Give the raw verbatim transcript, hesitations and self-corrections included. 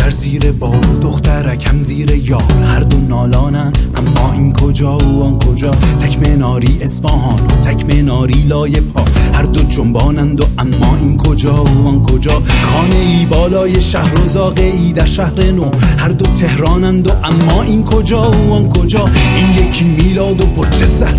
پسر زیر بار دخترک هم زیر یار، هر دو نالانن اما این کجا و آن کجا. تک مناری اصفهان و تک مناری لای پا، هر دو جنبانند و اما این کجا و آن کجا. خانه ای بالای شهر و زاغه ای در شهر نو، هر دو تهرانند و اما این کجا و آن کجا. این یکی میلاد و برج زهر